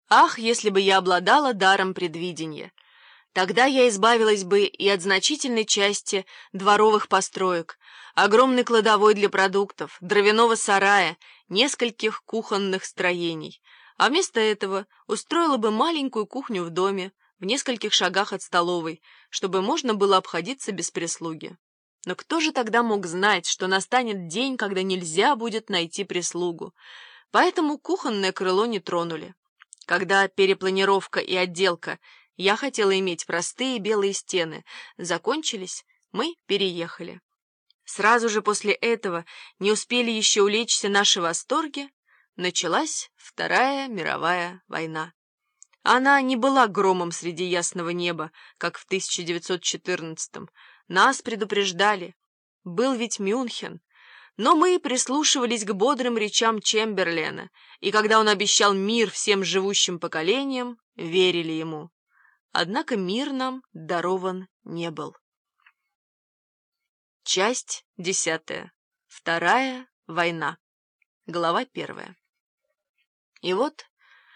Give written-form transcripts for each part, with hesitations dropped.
Ах, если бы я обладала даром предвидения! Тогда я избавилась бы и от значительной части дворовых построек, огромной кладовой для продуктов, дровяного сарая, нескольких кухонных строений, а вместо этого устроила бы маленькую кухню в доме, в нескольких шагах от столовой, чтобы можно было обходиться без прислуги. Но кто же тогда мог знать, что настанет день, когда нельзя будет найти прислугу? Поэтому кухонное крыло не тронули. Когда перепланировка и отделка, я хотела иметь простые белые стены, закончились, мы переехали. Сразу же после этого, не успели еще улечься наши восторги, началась Вторая мировая война. Она не была громом среди ясного неба, как в 1914-м. Нас предупреждали. Был ведь Мюнхен. Но мы прислушивались к бодрым речам Чемберлена, и когда он обещал мир всем живущим поколениям, верили ему. Однако мир нам дарован не был. Часть 10. Вторая война. Глава 1. И вот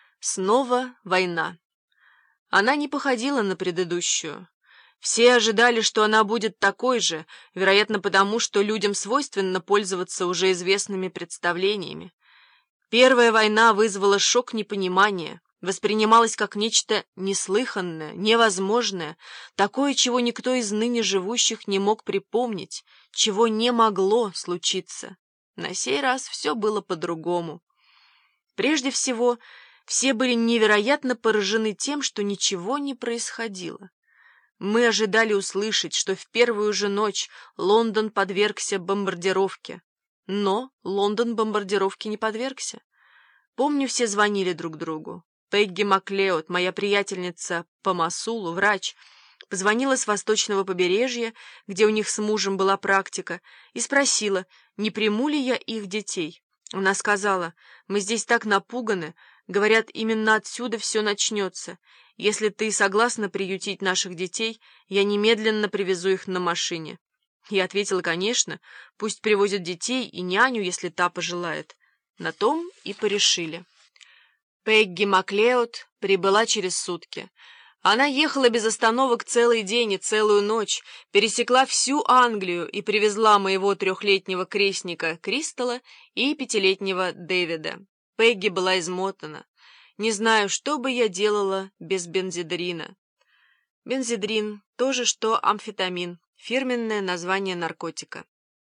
снова война. Она не походила на предыдущую. Все ожидали, что она будет такой же, вероятно, потому, что людям свойственно пользоваться уже известными представлениями. Первая война вызвала шок непонимания, воспринималась как нечто неслыханное, невозможное, такое, чего никто из ныне живущих не мог припомнить, чего не могло случиться. На сей раз все было по-другому. Прежде всего, все были невероятно поражены тем, что ничего не происходило. Мы ожидали услышать, что в первую же ночь Лондон подвергся бомбардировке. Но Лондон бомбардировке не подвергся. Помню, все звонили друг другу. Пегги Маклеод, моя приятельница по Мосулу, врач, позвонила с восточного побережья, где у них с мужем была практика, и спросила, не приму ли я их детей. Она сказала, мы здесь так напуганы, говорят, именно отсюда все начнется. Если ты согласна приютить наших детей, я немедленно привезу их на машине. Я ответила, конечно, пусть привозят детей и няню, если та пожелает. На том и порешили. Пегги Маклеод прибыла через сутки. Она ехала без остановок целый день и целую ночь, пересекла всю Англию и привезла моего 3-летнего крестника Кристалла и 5-летнего Дэвида. Пегги была измотана. Не знаю, что бы я делала без бензидрина. Бензидрин — то же, что амфетамин, фирменное название наркотика.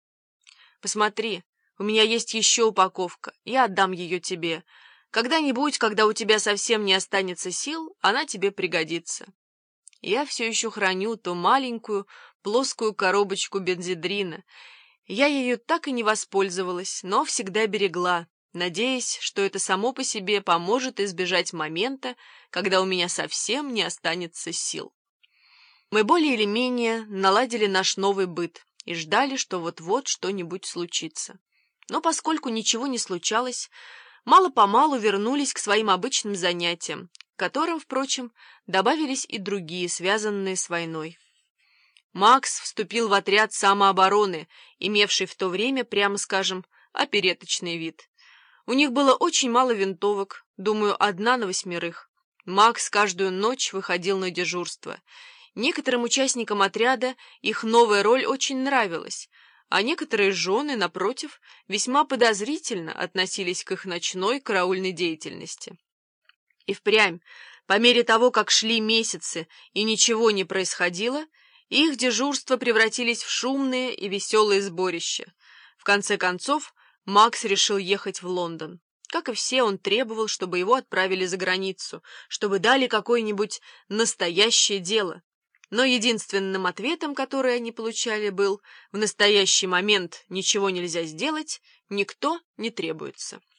Посмотри, у меня есть еще упаковка, я отдам ее тебе. Когда-нибудь, когда у тебя совсем не останется сил, она тебе пригодится. Я все еще храню ту маленькую плоскую коробочку бензидрина. Я ею так и не воспользовалась, но всегда берегла, надеясь, что это само по себе поможет избежать момента, когда у меня совсем не останется сил. Мы более или менее наладили наш новый быт и ждали, что вот-вот что-нибудь случится. Но поскольку ничего не случалось, мало-помалу вернулись к своим обычным занятиям, к которым, впрочем, добавились и другие, связанные с войной. Макс вступил в отряд самообороны, имевший в то время, прямо скажем, опереточный вид. У них было очень мало винтовок, думаю, 1 на 8. Макс каждую ночь выходил на дежурство. Некоторым участникам отряда их новая роль очень нравилась, а некоторые жены, напротив, весьма подозрительно относились к их ночной караульной деятельности. И впрямь, по мере того, как шли месяцы и ничего не происходило, их дежурства превратились в шумные и веселые сборища. В конце концов, Макс решил ехать в Лондон. Как и все, он требовал, чтобы его отправили за границу, чтобы дали какое-нибудь настоящее дело. Но единственным ответом, который они получали, был: в настоящий момент ничего нельзя сделать, никто не требуется.